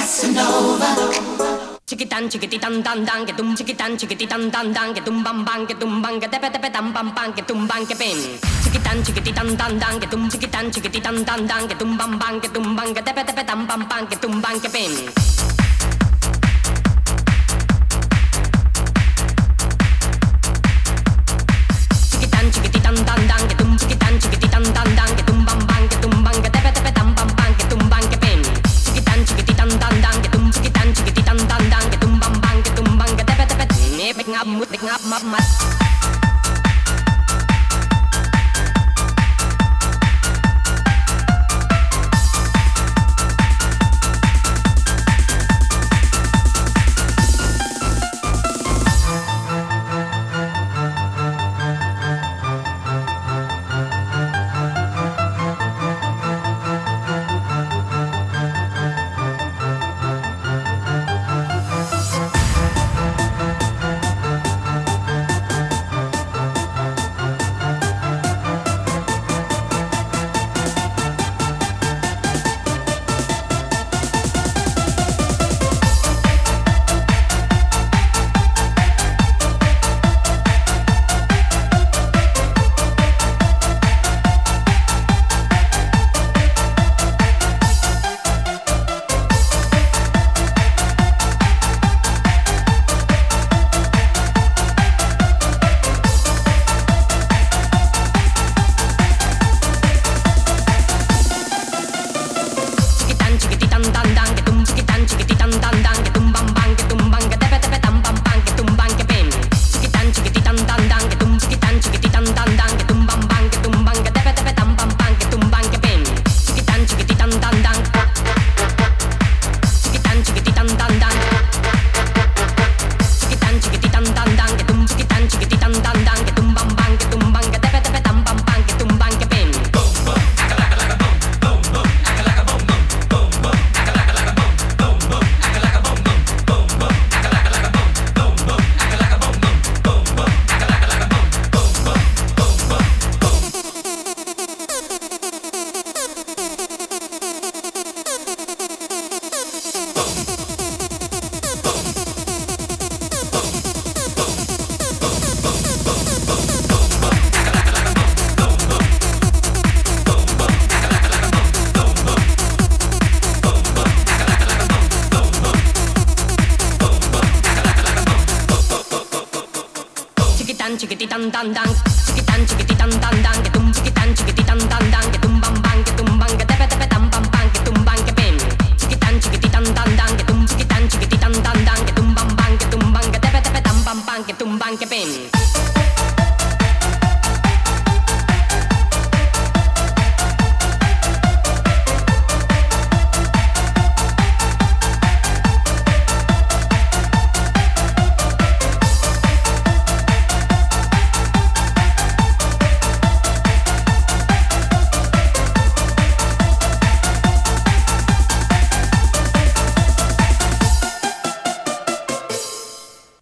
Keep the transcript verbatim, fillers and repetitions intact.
Chiquitan chiquititan dan dan que tum chiquitan chiquititan dan dan que tum bam bam que tum bam que tepe tepe tam pam pam que tum bam que pim. Chiquitan chiquititan dan dan que tum chiquitan chiquititan dan dan que tum bam bam que tum bam que tepe tepe tam pam pam que tum bam que pim. Chiquitan chiquititan dan dan que tum chiquitan chiquititan dan dan que tum bam bam que tum bam que tepe tepe tam pam pam que tum bam que pim. Chiquitan chiquititan dan dan que tum chiquitan chiquititan dan dan que tum bam bam que tum bam que tepe tepe nek ngap mut nek ngap map mat. Chiquititan chiquititan dan dan chiquitan chiquititan dan